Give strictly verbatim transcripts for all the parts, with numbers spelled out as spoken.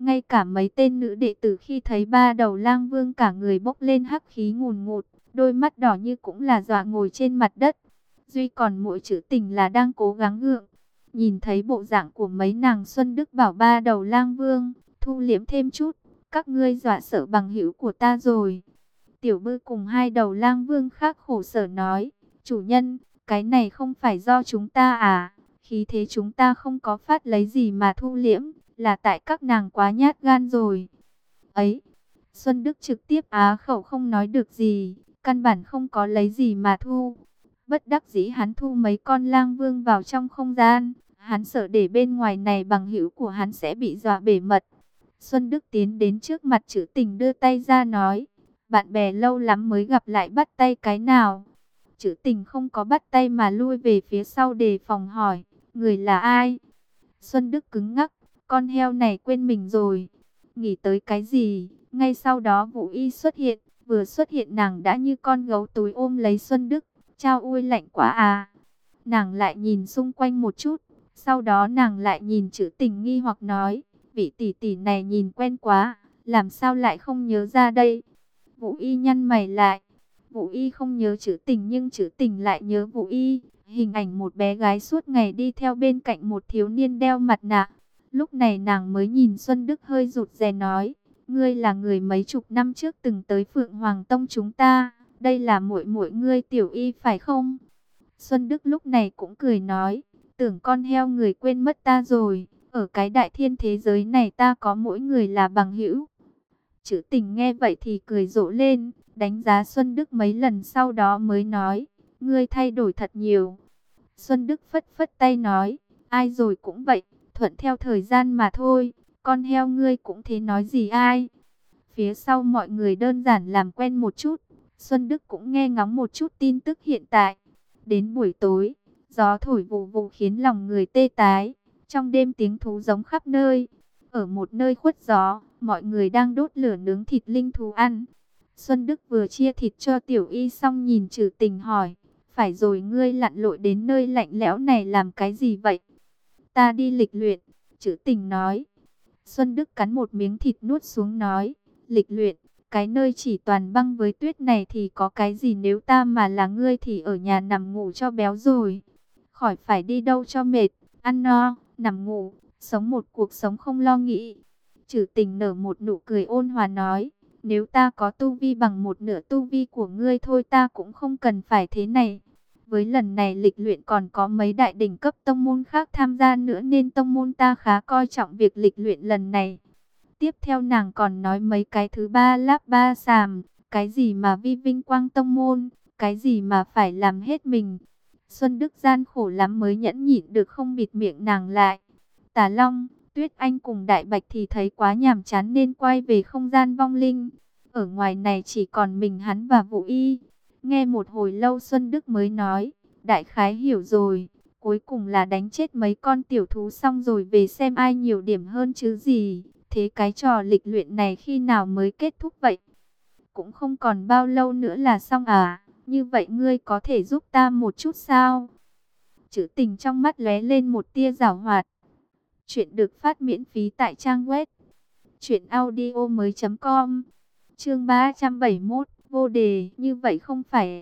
Ngay cả mấy tên nữ đệ tử khi thấy ba đầu lang vương cả người bốc lên hắc khí ngùn ngụt, đôi mắt đỏ như cũng là dọa ngồi trên mặt đất. Duy còn mỗi chữ tình là đang cố gắng gượng. Nhìn thấy bộ dạng của mấy nàng, Xuân Đức bảo ba đầu lang vương, thu liễm thêm chút, các ngươi dọa sợ bằng hữu của ta rồi. Tiểu Bư cùng hai đầu lang vương khác khổ sở nói, chủ nhân, cái này không phải do chúng ta à, khí thế chúng ta không có phát lấy gì mà thu liễm, là tại các nàng quá nhát gan rồi. Ấy, Xuân Đức trực tiếp á khẩu không nói được gì, căn bản không có lấy gì mà thu. Bất đắc dĩ hắn thu mấy con lang vương vào trong không gian, hắn sợ để bên ngoài này bằng hữu của hắn sẽ bị dọa bể mật. Xuân Đức tiến đến trước mặt Trữ Tình đưa tay ra nói, bạn bè lâu lắm mới gặp lại, bắt tay cái nào. Trữ Tình không có bắt tay mà lui về phía sau đề phòng hỏi, người là ai? Xuân Đức cứng ngắc, con heo này quên mình rồi. Nghĩ tới cái gì? Ngay sau đó Vũ Y xuất hiện, vừa xuất hiện nàng đã như con gấu túi ôm lấy Xuân Đức. Chao ui, lạnh quá à. Nàng lại nhìn xung quanh một chút, sau đó nàng lại nhìn Trữ Tình nghi hoặc nói, vị tỷ tỷ này nhìn quen quá, làm sao lại không nhớ ra đây? Vũ Y nhăn mày lại. Vũ Y không nhớ Trữ Tình nhưng Trữ Tình lại nhớ Vũ Y. Hình ảnh một bé gái suốt ngày đi theo bên cạnh một thiếu niên đeo mặt nạ. Lúc này nàng mới nhìn Xuân Đức hơi rụt rè nói, ngươi là người mấy chục năm trước từng tới Phượng Hoàng Tông chúng ta, đây là muội muội ngươi Tiểu Y phải không? Xuân Đức lúc này cũng cười nói, tưởng con heo người quên mất ta rồi, ở cái đại thiên thế giới này ta có mỗi người là bằng hữu. Trữ Tình nghe vậy thì cười rộ lên, đánh giá Xuân Đức mấy lần sau đó mới nói, ngươi thay đổi thật nhiều. Xuân Đức phất phất tay nói, ai rồi cũng vậy, thuận theo thời gian mà thôi, con heo ngươi cũng thế nói gì ai. Phía sau mọi người đơn giản làm quen một chút, Xuân Đức cũng nghe ngóng một chút tin tức hiện tại. Đến buổi tối, gió thổi vù vù khiến lòng người tê tái, trong đêm tiếng thú giống khắp nơi. Ở một nơi khuất gió, mọi người đang đốt lửa nướng thịt linh thú ăn. Xuân Đức vừa chia thịt cho Tiểu Y xong nhìn Trừ Tình hỏi, phải rồi, ngươi lặn lội đến nơi lạnh lẽo này làm cái gì vậy? Ta đi lịch luyện, Trừ Tình nói. Xuân Đức cắn một miếng thịt nuốt xuống nói, lịch luyện, cái nơi chỉ toàn băng với tuyết này thì có cái gì, nếu ta mà là ngươi thì ở nhà nằm ngủ cho béo rồi. Khỏi phải đi đâu cho mệt, ăn no, nằm ngủ, sống một cuộc sống không lo nghĩ. Trừ Tình nở một nụ cười ôn hòa nói, nếu ta có tu vi bằng một nửa tu vi của ngươi thôi ta cũng không cần phải thế này. Với lần này lịch luyện còn có mấy đại đỉnh cấp tông môn khác tham gia nữa nên tông môn ta khá coi trọng việc lịch luyện lần này. Tiếp theo nàng còn nói mấy cái thứ ba láp ba xàm, cái gì mà vi vinh quang tông môn, cái gì mà phải làm hết mình. Xuân Đức gian khổ lắm mới nhẫn nhịn được không bịt miệng nàng lại. Tà Long, Tuyết Anh cùng Đại Bạch thì thấy quá nhàm chán nên quay về không gian vong linh. Ở ngoài này chỉ còn mình hắn và Vũ Y. Nghe một hồi lâu Xuân Đức mới nói, đại khái hiểu rồi, cuối cùng là đánh chết mấy con tiểu thú xong rồi về xem ai nhiều điểm hơn chứ gì. Thế cái trò lịch luyện này khi nào mới kết thúc vậy? Cũng không còn bao lâu nữa là xong à, như vậy ngươi có thể giúp ta một chút sao? Trữ Tình trong mắt lóe lên một tia giảo hoạt. Chuyện được phát miễn phí tại trang web truyện audio mới chấm com. Chương ba trăm bảy mươi mốt, vô đề, như vậy không phải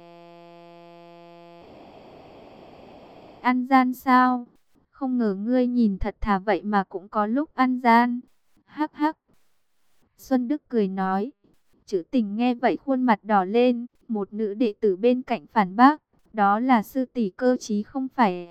ăn gian sao? Không ngờ ngươi nhìn thật thà vậy mà cũng có lúc ăn gian. Hắc hắc. Xuân Đức cười nói. Trữ Tình nghe vậy khuôn mặt đỏ lên, một nữ đệ tử bên cạnh phản bác, đó là sư tỷ cơ chí không phải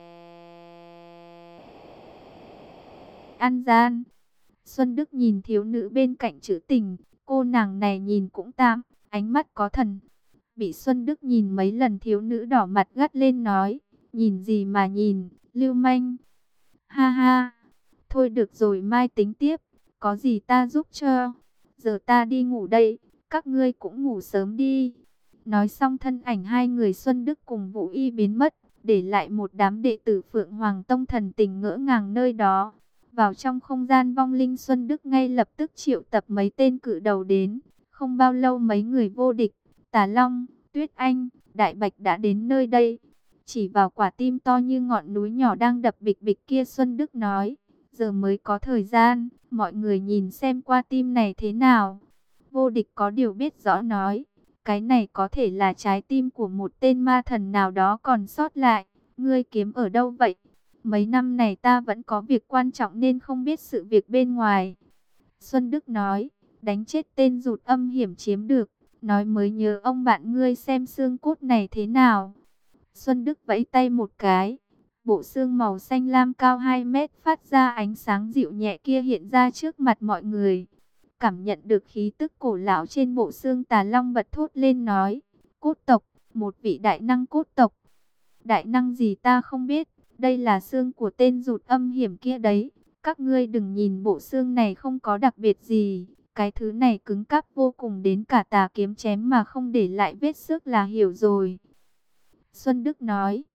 ăn gian. Xuân Đức nhìn thiếu nữ bên cạnh Trữ Tình, cô nàng này nhìn cũng tạm, ánh mắt có thần. Bị Xuân Đức nhìn mấy lần thiếu nữ đỏ mặt gắt lên nói, nhìn gì mà nhìn, lưu manh. Ha ha, thôi được rồi mai tính tiếp, có gì ta giúp cho. Giờ ta đi ngủ đây, các ngươi cũng ngủ sớm đi. Nói xong thân ảnh hai người Xuân Đức cùng Vũ Y biến mất, để lại một đám đệ tử Phượng Hoàng Tông thần tình ngỡ ngàng nơi đó. Vào trong không gian vong linh, Xuân Đức ngay lập tức triệu tập mấy tên cự đầu đến. Không bao lâu mấy người vô địch, Tà Long, Tuyết Anh, Đại Bạch đã đến nơi đây. Chỉ vào quả tim to như ngọn núi nhỏ đang đập bịch bịch kia, Xuân Đức nói, Giờ mới có thời gian, mọi người nhìn xem qua tim này thế nào. Vô Địch có điều biết rõ nói, cái này có thể là trái tim của một tên ma thần nào đó còn sót lại. Ngươi kiếm ở đâu vậy? Mấy năm này ta vẫn có việc quan trọng nên không biết sự việc bên ngoài. Xuân Đức nói, đánh chết tên rụt âm hiểm chiếm được, nói mới nhớ ông bạn ngươi xem xương cốt này thế nào. Xuân Đức vẫy tay một cái, bộ xương màu xanh lam cao hai mét phát ra ánh sáng dịu nhẹ kia hiện ra trước mặt mọi người. Cảm nhận được khí tức cổ lão trên bộ xương, Tà Long bật thốt lên nói, cốt tộc, một vị đại năng cốt tộc. Đại năng gì ta không biết, đây là xương của tên rụt âm hiểm kia đấy. Các ngươi đừng nhìn bộ xương này không có đặc biệt gì, cái thứ này cứng cáp vô cùng, đến cả tà kiếm chém mà không để lại vết xước là hiểu rồi. Xuân Đức nói.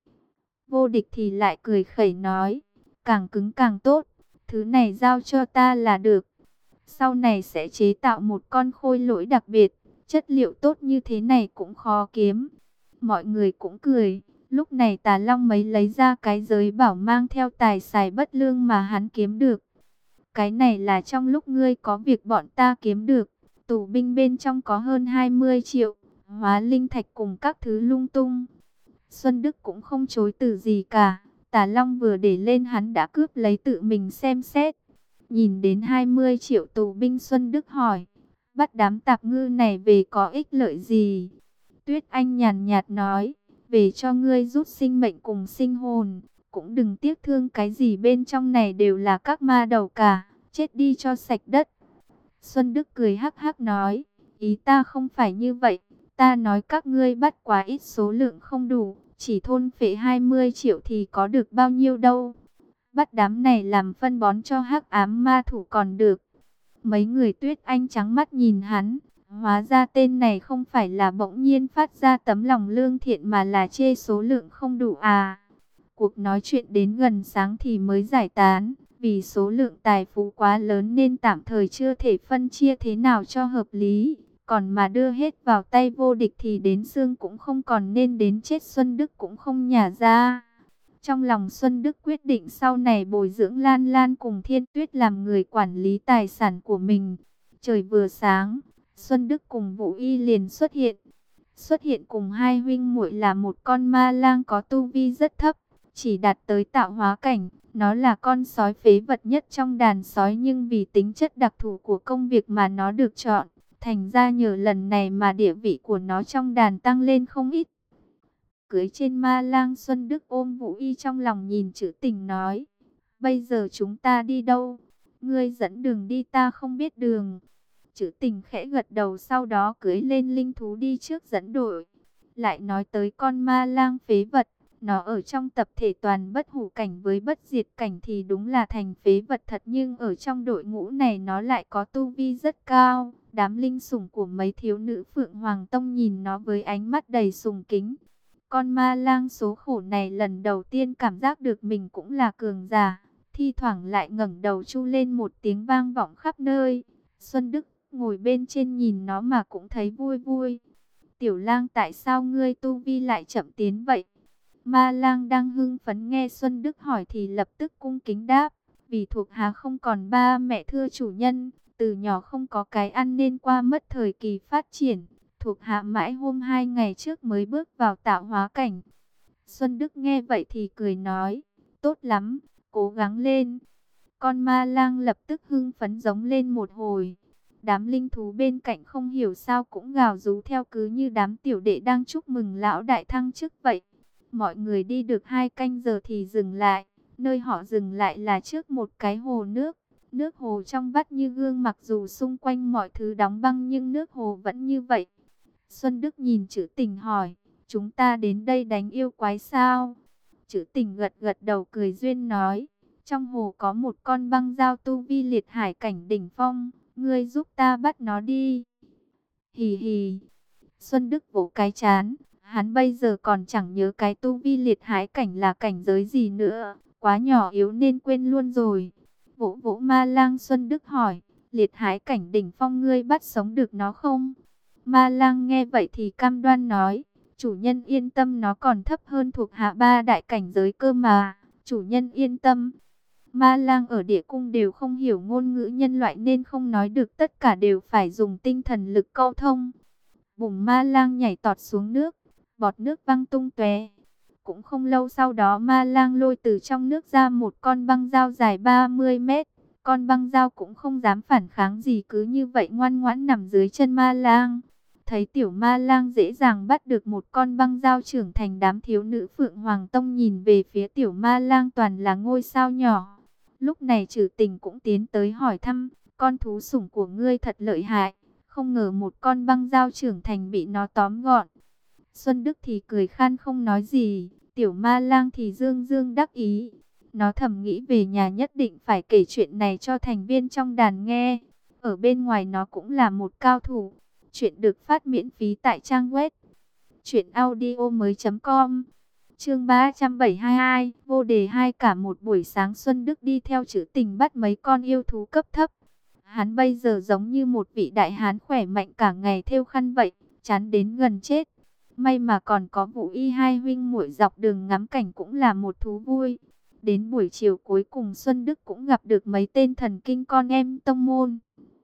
Vô Địch thì lại cười khẩy nói, càng cứng càng tốt, thứ này giao cho ta là được. Sau này sẽ chế tạo một con khôi lỗi đặc biệt, chất liệu tốt như thế này cũng khó kiếm. Mọi người cũng cười. Lúc này Tà Long mới lấy ra cái giới bảo mang theo tài xài bất lương mà hắn kiếm được. Cái này là trong lúc ngươi có việc bọn ta kiếm được. Tù binh bên trong có hơn hai mươi triệu, hóa linh thạch cùng các thứ lung tung. Xuân Đức cũng không chối từ gì cả. Tà Long vừa để lên hắn đã cướp lấy tự mình xem xét. Nhìn đến hai mươi triệu tù binh, Xuân Đức hỏi, bắt đám tạp ngư này về có ích lợi gì? Tuyết Anh nhàn nhạt nói, về cho ngươi rút sinh mệnh cùng sinh hồn, cũng đừng tiếc thương cái gì, bên trong này đều là các ma đầu cả, chết đi cho sạch đất. Xuân Đức cười hắc hắc nói, ý ta không phải như vậy, ta nói các ngươi bắt quá ít, số lượng không đủ, chỉ thôn phệ hai mươi triệu thì có được bao nhiêu đâu. Bắt đám này làm phân bón cho hắc ám ma thủ còn được. Mấy người Tuyết Anh trắng mắt nhìn hắn. Hóa ra tên này không phải là bỗng nhiên phát ra tấm lòng lương thiện mà là chê số lượng không đủ à. Cuộc nói chuyện đến gần sáng thì mới giải tán. Vì số lượng tài phú quá lớn nên tạm thời chưa thể phân chia thế nào cho hợp lý. Còn mà đưa hết vào tay Vô Địch thì đến xương cũng không còn, nên đến chết Xuân Đức cũng không nhả ra. Trong lòng Xuân Đức quyết định sau này bồi dưỡng Lan Lan cùng Thiên Tuyết làm người quản lý tài sản của mình. Trời vừa sáng, Xuân Đức cùng Vũ Y liền xuất hiện. Xuất hiện cùng hai huynh muội là một con ma lang có tu vi rất thấp, chỉ đạt tới tạo hóa cảnh. Nó là con sói phế vật nhất trong đàn sói, nhưng vì tính chất đặc thù của công việc mà nó được chọn. Thành ra nhờ lần này mà địa vị của nó trong đàn tăng lên không ít. Cưới trên ma lang, Xuân Đức ôm Vũ Y trong lòng nhìn Trữ Tình nói, bây giờ chúng ta đi đâu? Ngươi dẫn đường đi, ta không biết đường. Trữ Tình khẽ gật đầu, sau đó cưỡi lên linh thú đi trước dẫn đội. Lại nói tới con ma lang phế vật, nó ở trong tập thể toàn bất hủ cảnh với bất diệt cảnh thì đúng là thành phế vật thật, nhưng ở trong đội ngũ này nó lại có tu vi rất cao. Đám linh sủng của mấy thiếu nữ Phượng Hoàng Tông nhìn nó với ánh mắt đầy sùng kính. Con ma lang số khổ này lần đầu tiên cảm giác được mình cũng là cường giả, thi thoảng lại ngẩng đầu chu lên một tiếng vang vọng khắp nơi. Xuân Đức ngồi bên trên nhìn nó mà cũng thấy vui vui. Tiểu lang, tại sao ngươi tu vi lại chậm tiến vậy? Ma lang đang hưng phấn nghe Xuân Đức hỏi thì lập tức cung kính đáp, vì thuộc hạ không còn ba mẹ thưa chủ nhân, từ nhỏ không có cái ăn nên qua mất thời kỳ phát triển. Thuộc hạ mãi hôm hai ngày trước mới bước vào tạo hóa cảnh. Xuân Đức nghe vậy thì cười nói, tốt lắm, cố gắng lên. Con ma lang lập tức hưng phấn giống lên một hồi. Đám linh thú bên cạnh không hiểu sao cũng gào rú theo, cứ như đám tiểu đệ đang chúc mừng lão đại thăng chức vậy. Mọi người đi được hai canh giờ thì dừng lại. Nơi họ dừng lại là trước một cái hồ nước. Nước hồ trong vắt như gương, mặc dù xung quanh mọi thứ đóng băng nhưng nước hồ vẫn như vậy. Xuân Đức nhìn Trữ Tình hỏi, chúng ta đến đây đánh yêu quái sao? Trữ Tình gật gật đầu cười duyên nói, trong hồ có một con băng dao tu vi liệt hải cảnh đỉnh phong, ngươi giúp ta bắt nó đi. Hì hì. Xuân Đức vỗ cái chán, hắn bây giờ còn chẳng nhớ cái tu vi liệt hải cảnh là cảnh giới gì nữa, quá nhỏ yếu nên quên luôn rồi. Vỗ vỗ ma lang, Xuân Đức hỏi, liệt hải cảnh đỉnh phong ngươi bắt sống được nó không? Ma lang nghe vậy thì cam đoan nói, chủ nhân yên tâm, nó còn thấp hơn thuộc hạ ba đại cảnh giới cơ mà, chủ nhân yên tâm. Ma lang ở địa cung đều không hiểu ngôn ngữ nhân loại nên không nói được, tất cả đều phải dùng tinh thần lực câu thông. Bùm, ma lang nhảy tọt xuống nước, bọt nước văng tung tóe. Cũng không lâu sau đó ma lang lôi từ trong nước ra một con băng dao dài ba mươi mét. Con băng dao cũng không dám phản kháng gì, cứ như vậy ngoan ngoãn nằm dưới chân ma lang. Thấy tiểu ma lang dễ dàng bắt được một con băng dao trưởng thành, đám thiếu nữ Phượng Hoàng Tông nhìn về phía tiểu ma lang toàn là ngôi sao nhỏ. Lúc này Trử Tình cũng tiến tới hỏi thăm, con thú sủng của ngươi thật lợi hại, không ngờ một con băng dao trưởng thành bị nó tóm gọn. Xuân Đức thì cười khan không nói gì, tiểu ma lang thì dương dương đắc ý. Nó thầm nghĩ về nhà nhất định phải kể chuyện này cho thành viên trong đàn nghe. Ở bên ngoài nó cũng là một cao thủ. Chuyện được phát miễn phí tại trang web truyện audio mới chấm com. Chương ba trăm bảy mươi hai, vô đề hai. Cả một buổi sáng Xuân Đức đi theo Trử Tình bắt mấy con yêu thú cấp thấp. Hắn bây giờ giống như một vị đại hán khỏe mạnh cả ngày thêu khăn vậy, chán đến gần chết. May mà còn có Vũ Y hai huynh muội dọc đường ngắm cảnh cũng là một thú vui. Đến buổi chiều cuối cùng Xuân Đức cũng gặp được mấy tên thần kinh con em tông môn.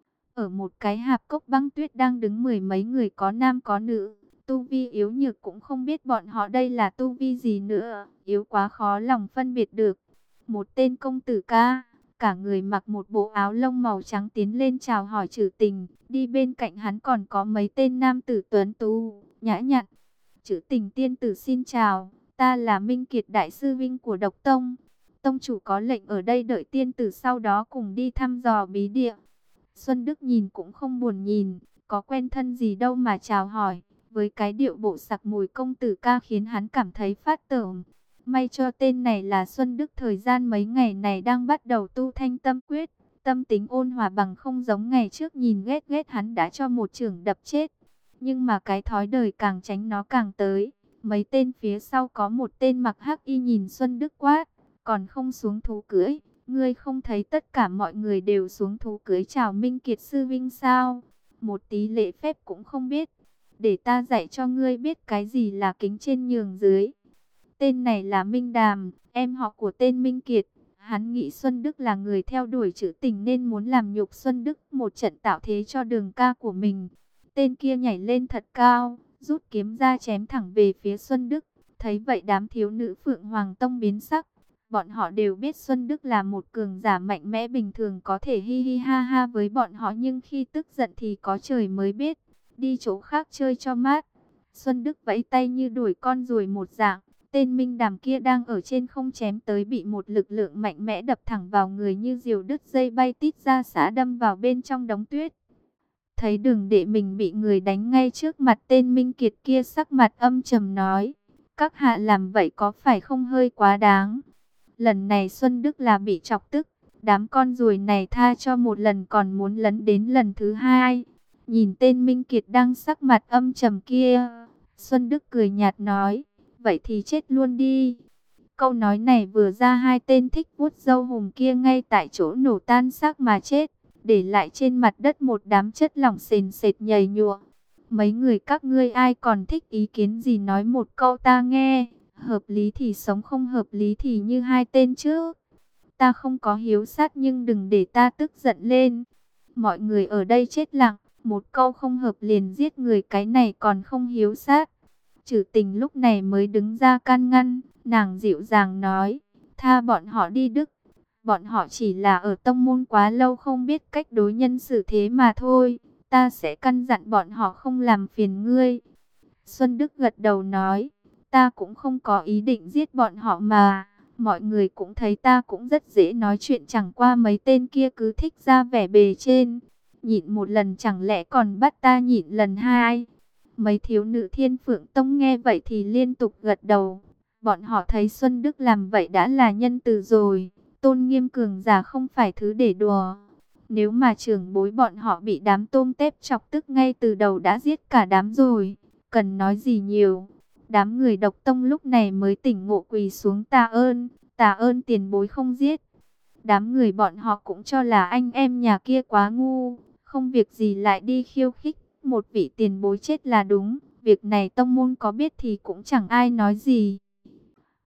Ở một cái hạp cốc băng tuyết đang đứng mười mấy người, có nam có nữ. Tu vi yếu nhược cũng không biết bọn họ đây là tu vi gì nữa, yếu quá khó lòng phân biệt được. Một tên công tử ca, cả người mặc một bộ áo lông màu trắng tiến lên chào hỏi Trử Tình. Đi bên cạnh hắn còn có mấy tên nam tử tuấn tú, nhã nhặn. Trử Tình tiên tử xin chào, ta là Minh Kiệt đại sư vinh của Độc Tông. Tông chủ có lệnh ở đây đợi tiên tử sau đó cùng đi thăm dò bí địa. Xuân Đức nhìn cũng không buồn nhìn, có quen thân gì đâu mà chào hỏi. Với cái điệu bộ sặc mùi công tử ca khiến hắn cảm thấy phát tởm. May cho tên này là Xuân Đức thời gian mấy ngày này đang bắt đầu tu thanh tâm quyết. Tâm tính ôn hòa, bằng không giống ngày trước nhìn ghét ghét hắn đã cho một chưởng đập chết. Nhưng mà cái thói đời càng tránh nó càng tới. Mấy tên phía sau có một tên mặc hắc y nhìn Xuân Đức quát, còn không xuống thú cưỡi. Ngươi không thấy tất cả mọi người đều xuống thú cưới chào Minh Kiệt sư vinh sao? Một tí lễ phép cũng không biết. Để ta dạy cho ngươi biết cái gì là kính trên nhường dưới. Tên này là Minh Đàm, em họ của tên Minh Kiệt. Hắn nghĩ Xuân Đức là người theo đuổi Trử Tình nên muốn làm nhục Xuân Đức một trận, tạo thế cho đường ca của mình. Tên kia nhảy lên thật cao, rút kiếm ra chém thẳng về phía Xuân Đức. Thấy vậy đám thiếu nữ Phượng Hoàng Tông biến sắc. Bọn họ đều biết Xuân Đức là một cường giả mạnh mẽ, bình thường có thể hi hi ha ha với bọn họ, nhưng khi tức giận thì có trời mới biết. Đi chỗ khác chơi cho mát. Xuân Đức vẫy tay như đuổi con ruồi một dạng. Tên Minh Đàm kia đang ở trên không chém tới, bị một lực lượng mạnh mẽ đập thẳng vào người, như diều đứt dây bay tít ra xã đâm vào bên trong đống tuyết. Thấy đường đệ mình bị người đánh ngay trước mặt, tên Minh Kiệt kia sắc mặt âm trầm nói: các hạ làm vậy có phải không hơi quá đáng? Lần này Xuân Đức là bị chọc tức, đám con ruồi này tha cho một lần còn muốn lấn đến lần thứ hai. Nhìn tên Minh Kiệt đang sắc mặt âm trầm kia, Xuân Đức cười nhạt nói: vậy thì chết luôn đi. Câu nói này vừa ra, hai tên thích vuốt râu hùng kia ngay tại chỗ nổ tan xác mà chết, để lại trên mặt đất một đám chất lỏng sền sệt nhầy nhụa. Mấy người các ngươi ai còn thích ý kiến gì nói một câu ta nghe. Hợp lý thì sống, không hợp lý thì như hai tên trước. Ta không có hiếu sát nhưng đừng để ta tức giận lên. Mọi người ở đây chết lặng, một câu không hợp liền giết người, cái này còn không hiếu sát. Trử Tình lúc này mới đứng ra can ngăn, nàng dịu dàng nói: tha bọn họ đi Đức. Bọn họ chỉ là ở tông môn quá lâu không biết cách đối nhân xử thế mà thôi. Ta sẽ căn dặn bọn họ không làm phiền ngươi. Xuân Đức gật đầu nói: ta cũng không có ý định giết bọn họ mà. Mọi người cũng thấy ta cũng rất dễ nói chuyện, chẳng qua mấy tên kia cứ thích ra vẻ bề trên. Nhịn một lần chẳng lẽ còn bắt ta nhịn lần hai? Mấy thiếu nữ Thiên Phượng Tông nghe vậy thì liên tục gật đầu. Bọn họ thấy Xuân Đức làm vậy đã là nhân từ rồi. Tôn nghiêm cường giả không phải thứ để đùa. Nếu mà trưởng bối bọn họ bị đám tôm tép chọc tức ngay từ đầu đã giết cả đám rồi, cần nói gì nhiều. Đám người Độc Tông lúc này mới tỉnh ngộ, quỳ xuống tạ ơn, tạ ơn tiền bối không giết. Đám người bọn họ cũng cho là anh em nhà kia quá ngu, không việc gì lại đi khiêu khích một vị tiền bối chết là đúng. Việc này tông môn có biết thì cũng chẳng ai nói gì.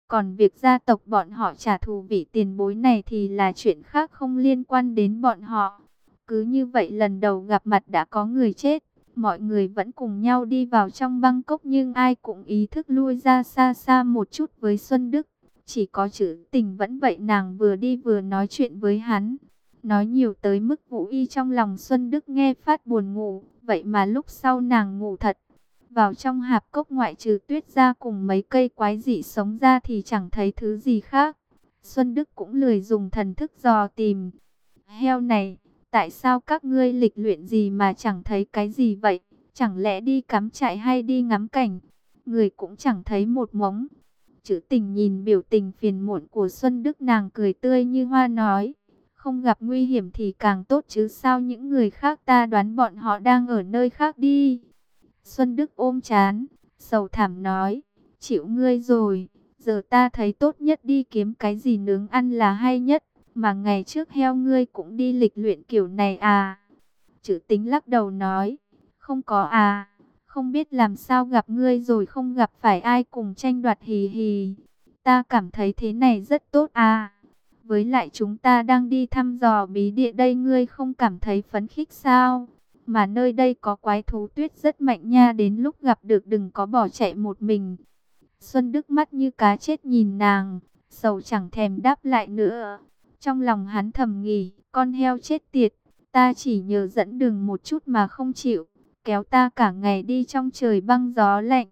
Còn việc gia tộc bọn họ trả thù vị tiền bối này thì là chuyện khác, không liên quan đến bọn họ. Cứ như vậy lần đầu gặp mặt đã có người chết. Mọi người vẫn cùng nhau đi vào trong Bangkok nhưng ai cũng ý thức lui ra xa xa một chút với Xuân Đức. Chỉ có Trữ Tình vẫn vậy, nàng vừa đi vừa nói chuyện với hắn. Nói nhiều tới mức Vũ Y trong lòng Xuân Đức nghe phát buồn ngủ. Vậy mà lúc sau nàng ngủ thật. Vào trong hạp cốc ngoại trừ tuyết ra cùng mấy cây quái dị sống ra thì chẳng thấy thứ gì khác. Xuân Đức cũng lười dùng thần thức dò tìm. Heo này, tại sao các ngươi lịch luyện gì mà chẳng thấy cái gì vậy? Chẳng lẽ đi cắm trại hay đi ngắm cảnh? Người cũng chẳng thấy một mống. Trữ Tình nhìn biểu tình phiền muộn của Xuân Đức, nàng cười tươi như hoa nói. Không gặp nguy hiểm thì càng tốt chứ sao, những người khác ta đoán bọn họ đang ở nơi khác đi. Xuân Đức ôm chán, sầu thảm nói, chịu ngươi rồi, giờ ta thấy tốt nhất đi kiếm cái gì nướng ăn là hay nhất, mà ngày trước heo ngươi cũng đi lịch luyện kiểu này à? Trữ Tính lắc đầu nói, không có à, không biết làm sao gặp ngươi rồi không gặp phải ai cùng tranh đoạt hì hì, ta cảm thấy thế này rất tốt à. Với lại chúng ta đang đi thăm dò bí địa đây, ngươi không cảm thấy phấn khích sao? Mà nơi đây có quái thú tuyết rất mạnh nha, đến lúc gặp được đừng có bỏ chạy một mình. Xuân Đức mắt như cá chết nhìn nàng, sầu chẳng thèm đáp lại nữa. Trong lòng hắn thầm nghĩ, con heo chết tiệt, ta chỉ nhờ dẫn đường một chút mà không chịu, kéo ta cả ngày đi trong trời băng gió lạnh.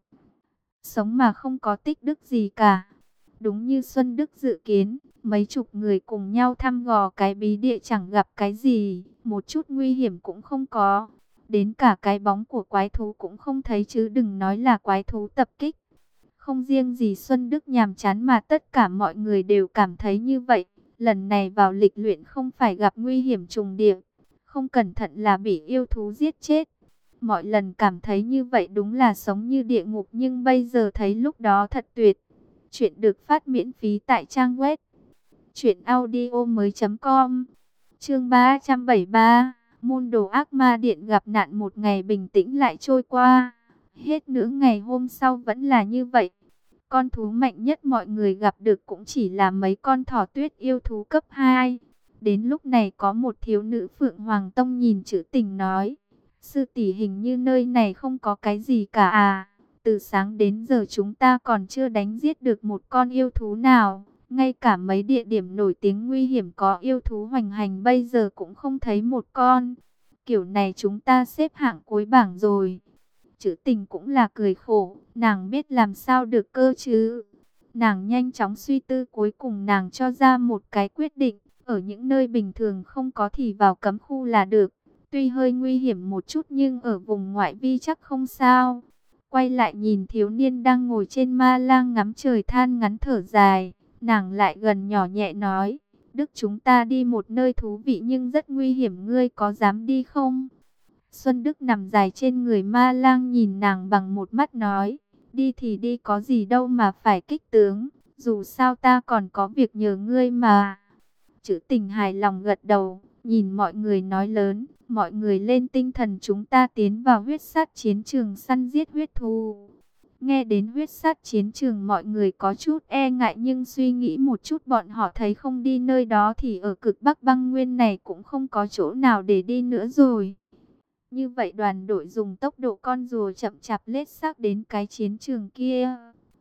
Sống mà không có tích đức gì cả. Đúng như Xuân Đức dự kiến, mấy chục người cùng nhau thăm dò cái bí địa chẳng gặp cái gì, một chút nguy hiểm cũng không có. Đến cả cái bóng của quái thú cũng không thấy chứ đừng nói là quái thú tập kích. Không riêng gì Xuân Đức nhàm chán mà tất cả mọi người đều cảm thấy như vậy. Lần này vào lịch luyện không phải gặp nguy hiểm trùng điệp, không cẩn thận là bị yêu thú giết chết. Mọi lần cảm thấy như vậy đúng là sống như địa ngục, nhưng bây giờ thấy lúc đó thật tuyệt. Chuyện được phát miễn phí tại trang web truyện audio mới chấm com. Chương ba trăm bảy mươi ba, môn đồ ác ma điện gặp nạn. Một ngày bình tĩnh lại trôi qua. Hết nửa ngày hôm sau vẫn là như vậy. Con thú mạnh nhất mọi người gặp được cũng chỉ là mấy con thỏ tuyết yêu thú cấp hai. Đến lúc này có một thiếu nữ Phượng Hoàng Tông nhìn Trữ Tình nói, sư tỷ, hình như nơi này không có cái gì cả à? Từ sáng đến giờ chúng ta còn chưa đánh giết được một con yêu thú nào. Ngay cả mấy địa điểm nổi tiếng nguy hiểm có yêu thú hoành hành bây giờ cũng không thấy một con. Kiểu này chúng ta xếp hạng cuối bảng rồi. Trữ Tình cũng là cười khổ, nàng biết làm sao được cơ chứ. Nàng nhanh chóng suy tư, cuối cùng nàng cho ra một cái quyết định. Ở những nơi bình thường không có thì vào cấm khu là được. Tuy hơi nguy hiểm một chút nhưng ở vùng ngoại vi chắc không sao. Quay lại nhìn thiếu niên đang ngồi trên ma lang ngắm trời than ngắn thở dài. Nàng lại gần nhỏ nhẹ nói, Đức, chúng ta đi một nơi thú vị nhưng rất nguy hiểm, ngươi có dám đi không? Xuân Đức nằm dài trên người ma lang nhìn nàng bằng một mắt nói, đi thì đi, có gì đâu mà phải kích tướng, dù sao ta còn có việc nhờ ngươi mà. Trữ Tình hài lòng gật đầu, nhìn mọi người nói lớn, mọi người lên tinh thần, chúng ta tiến vào huyết sát chiến trường săn giết huyết thú. Nghe đến huyết sát chiến trường mọi người có chút e ngại, nhưng suy nghĩ một chút bọn họ thấy không đi nơi đó thì ở cực Bắc băng nguyên này cũng không có chỗ nào để đi nữa rồi. Như vậy đoàn đội dùng tốc độ con rùa chậm chạp lết xác đến cái chiến trường kia.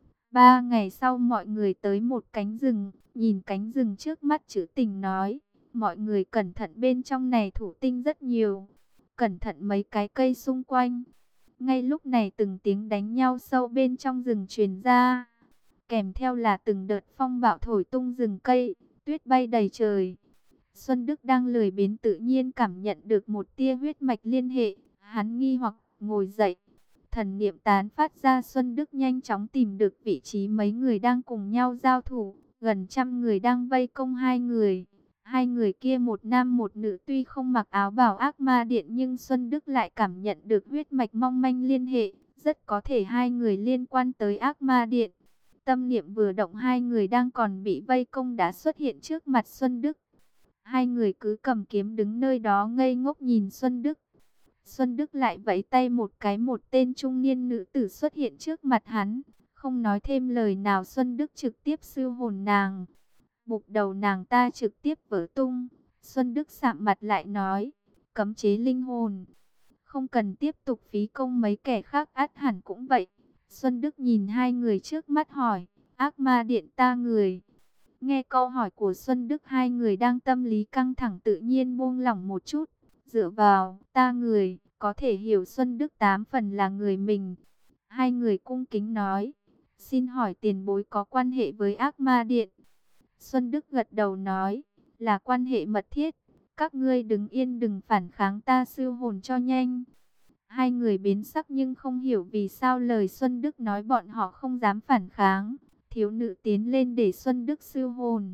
Ba ngày sau mọi người tới một cánh rừng, nhìn cánh rừng trước mắt Trữ Tình nói, mọi người cẩn thận, bên trong này thổ tinh rất nhiều, cẩn thận mấy cái cây xung quanh. Ngay lúc này từng tiếng đánh nhau sâu bên trong rừng truyền ra, kèm theo là từng đợt phong bạo thổi tung rừng cây, tuyết bay đầy trời. Xuân Đức đang lười biếng tự nhiên cảm nhận được một tia huyết mạch liên hệ, hắn nghi hoặc ngồi dậy. Thần niệm tán phát ra, Xuân Đức nhanh chóng tìm được vị trí mấy người đang cùng nhau giao thủ, gần trăm người đang vây công hai người. Hai người kia một nam một nữ, tuy không mặc áo bào ác ma điện nhưng Xuân Đức lại cảm nhận được huyết mạch mong manh liên hệ, rất có thể hai người liên quan tới ác ma điện. Tâm niệm vừa động, hai người đang còn bị vây công đã xuất hiện trước mặt Xuân Đức. Hai người cứ cầm kiếm đứng nơi đó ngây ngốc nhìn Xuân Đức. Xuân Đức lại vẫy tay một cái, một tên trung niên nữ tử xuất hiện trước mặt hắn. Không nói thêm lời nào, Xuân Đức trực tiếp siêu hồn nàng. Bục đầu nàng ta trực tiếp vỡ tung. Xuân Đức sạm mặt lại nói, cấm chế linh hồn. Không cần tiếp tục phí công, mấy kẻ khác ắt hẳn cũng vậy. Xuân Đức nhìn hai người trước mắt hỏi, ác ma điện ta người. Nghe câu hỏi của Xuân Đức, hai người đang tâm lý căng thẳng tự nhiên buông lỏng một chút. Dựa vào ta người, có thể hiểu Xuân Đức tám phần là người mình. Hai người cung kính nói, xin hỏi tiền bối có quan hệ với ác ma điện? Xuân Đức gật đầu nói, là quan hệ mật thiết. Các ngươi đứng yên đừng phản kháng, ta siêu hồn cho nhanh. Hai người biến sắc nhưng không hiểu vì sao lời Xuân Đức nói bọn họ không dám phản kháng. Thiếu nữ tiến lên để Xuân Đức siêu hồn.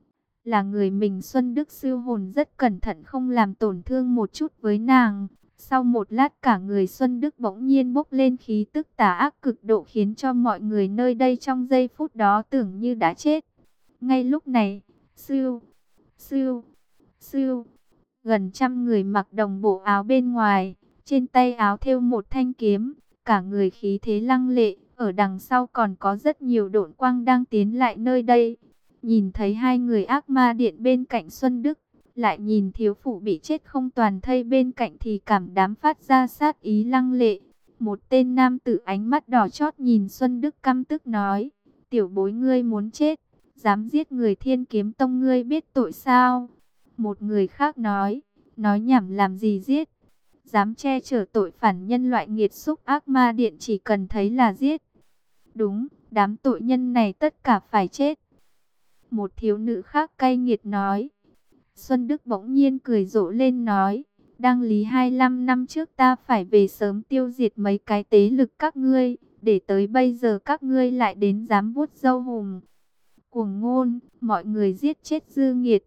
Là người mình, Xuân Đức siêu hồn rất cẩn thận không làm tổn thương một chút với nàng. Sau một lát cả người Xuân Đức bỗng nhiên bốc lên khí tức tà ác cực độ, khiến cho mọi người nơi đây trong giây phút đó tưởng như đã chết. Ngay lúc này, siêu, siêu, siêu, gần trăm người mặc đồng bộ áo bên ngoài, trên tay áo thêu một thanh kiếm, cả người khí thế lăng lệ, ở đằng sau còn có rất nhiều độn quang đang tiến lại nơi đây. Nhìn thấy hai người ác ma điện bên cạnh Xuân Đức, lại nhìn thiếu phụ bị chết không toàn thây bên cạnh thì cảm đám phát ra sát ý lăng lệ. Một tên nam tử ánh mắt đỏ chót nhìn Xuân Đức căm tức nói, tiểu bối ngươi muốn chết, dám giết người Thiên Kiếm Tông, ngươi biết tội sao? Một người khác nói, nói nhảm làm gì giết, dám che chở tội phản nhân loại nghiệt xúc, ác ma điện chỉ cần thấy là giết. Đúng, đám tội nhân này tất cả phải chết. Một thiếu nữ khác cay nghiệt nói. Xuân Đức bỗng nhiên cười rộ lên nói, đang lý hai mươi lăm năm trước ta phải về sớm tiêu diệt mấy cái tế lực các ngươi, để tới bây giờ các ngươi lại đến dám vuốt râu hùm. Cuồng ngôn, mọi người giết chết dư nghiệt.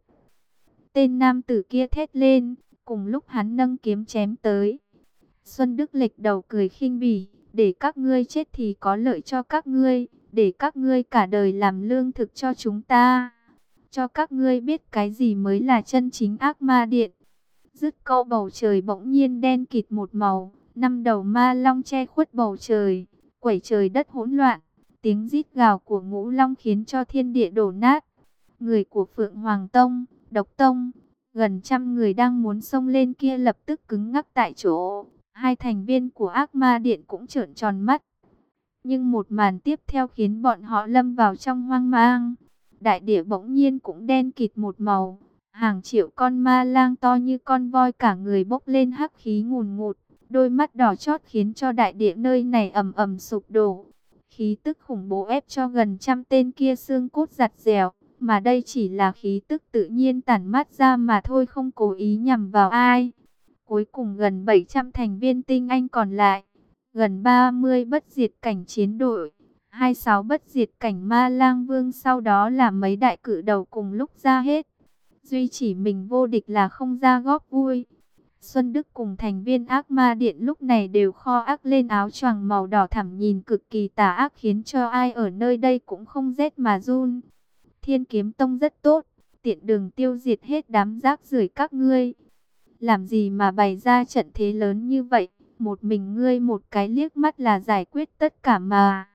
Tên nam tử kia thét lên, cùng lúc hắn nâng kiếm chém tới. Xuân Đức lệch đầu cười khinh bỉ, để các ngươi chết thì có lợi cho các ngươi, để các ngươi cả đời làm lương thực cho chúng ta. Cho các ngươi biết cái gì mới là chân chính ác ma điện. Dứt câu bầu trời bỗng nhiên đen kịt một màu, năm đầu ma long che khuất bầu trời, quẩy trời đất hỗn loạn. Tiếng rít gào của ngũ long khiến cho thiên địa đổ nát. Người của Phượng Hoàng Tông, Độc Tông, gần trăm người đang muốn xông lên kia lập tức cứng ngắc tại chỗ. Hai thành viên của ác ma điện cũng trợn tròn mắt. Nhưng một màn tiếp theo khiến bọn họ lâm vào trong hoang mang. Đại địa bỗng nhiên cũng đen kịt một màu. Hàng triệu con ma lang to như con voi cả người bốc lên hắc khí ngùn ngụt. Đôi mắt đỏ chót khiến cho đại địa nơi này ầm ầm sụp đổ. Khí tức khủng bố ép cho gần trăm tên kia xương cốt giặt dẻo. Mà đây chỉ là khí tức tự nhiên tản mát ra mà thôi, không cố ý nhằm vào ai. Cuối cùng gần bảy trăm thành viên tinh anh còn lại, gần ba mươi bất diệt cảnh chiến đội, hai mươi sáu bất diệt cảnh ma lang vương, sau đó là mấy đại cự đầu cùng lúc ra hết. Duy chỉ mình vô địch là không ra góp vui. Xuân Đức cùng thành viên ác ma điện lúc này đều kho ác lên áo choàng màu đỏ thẳm, nhìn cực kỳ tà ác, khiến cho ai ở nơi đây cũng không rét mà run. Thiên Kiếm Tông rất tốt, tiện đường tiêu diệt hết đám rác rưởi các ngươi. Làm gì mà bày ra trận thế lớn như vậy, một mình ngươi một cái liếc mắt là giải quyết tất cả mà.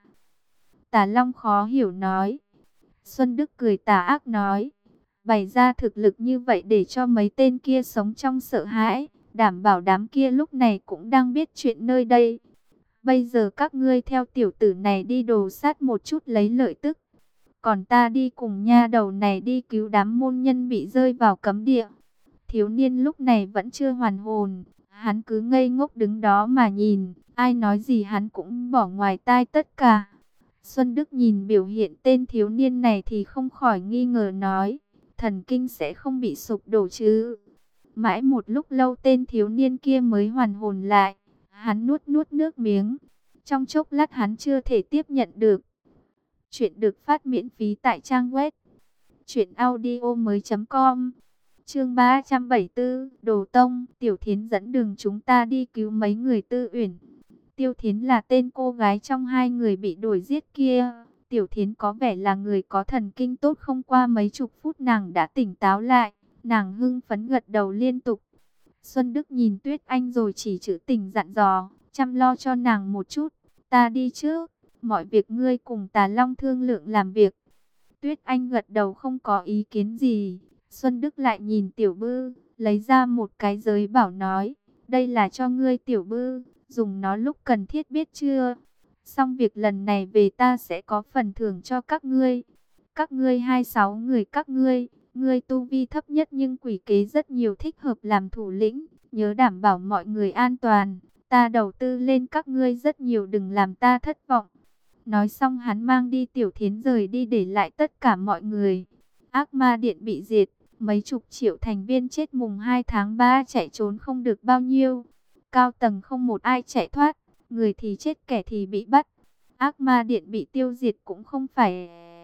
Tà Long khó hiểu nói. Xuân Đức cười tà ác nói, bày ra thực lực như vậy để cho mấy tên kia sống trong sợ hãi, đảm bảo đám kia lúc này cũng đang biết chuyện nơi đây. Bây giờ các ngươi theo tiểu tử này đi đồ sát một chút lấy lợi tức. Còn ta đi cùng nha đầu này đi cứu đám môn nhân bị rơi vào cấm địa. Thiếu niên lúc này vẫn chưa hoàn hồn, hắn cứ ngây ngốc đứng đó mà nhìn, ai nói gì hắn cũng bỏ ngoài tai tất cả. Xuân Đức nhìn biểu hiện tên thiếu niên này thì không khỏi nghi ngờ nói, thần kinh sẽ không bị sụp đổ chứ. Mãi một lúc lâu tên thiếu niên kia mới hoàn hồn lại, hắn nuốt nuốt nước miếng, trong chốc lát hắn chưa thể tiếp nhận được. Chuyện được phát miễn phí tại trang web truyện audio mới chấm com. Chương ba trăm bảy mươi tư, Đồ Tông. Tiểu Thiến dẫn đường chúng ta đi cứu mấy người Tư Uyển. Tiêu Thiến là tên cô gái trong hai người bị đuổi giết kia. Tiểu Thiến có vẻ là người có thần kinh tốt, không qua mấy chục phút nàng đã tỉnh táo lại. Nàng hưng phấn gật đầu liên tục. Xuân Đức nhìn Tuyết Anh rồi chỉ chữ tình dặn dò, chăm lo cho nàng một chút. Ta đi trước, Mọi việc ngươi cùng Tà Long thương lượng làm việc. Tuyết Anh gật đầu không có ý kiến gì. Xuân Đức lại nhìn Tiểu Bư, lấy ra một cái giới bảo nói, đây là cho ngươi Tiểu Bư, dùng nó lúc cần thiết biết chưa? Xong việc lần này về ta sẽ có phần thưởng cho các ngươi. Các ngươi hai sáu người các ngươi, ngươi tu vi thấp nhất nhưng quỷ kế rất nhiều, thích hợp làm thủ lĩnh, nhớ đảm bảo mọi người an toàn. Ta đầu tư lên các ngươi rất nhiều, đừng làm ta thất vọng. Nói xong hắn mang đi Tiểu Thiến rời đi để lại tất cả mọi người. Ác Ma Điện bị diệt, mấy chục triệu thành viên chết mùng hai tháng ba, chạy trốn không được bao nhiêu. Cao tầng không một ai chạy thoát, người thì chết kẻ thì bị bắt. Ác Ma Điện bị tiêu diệt cũng không phải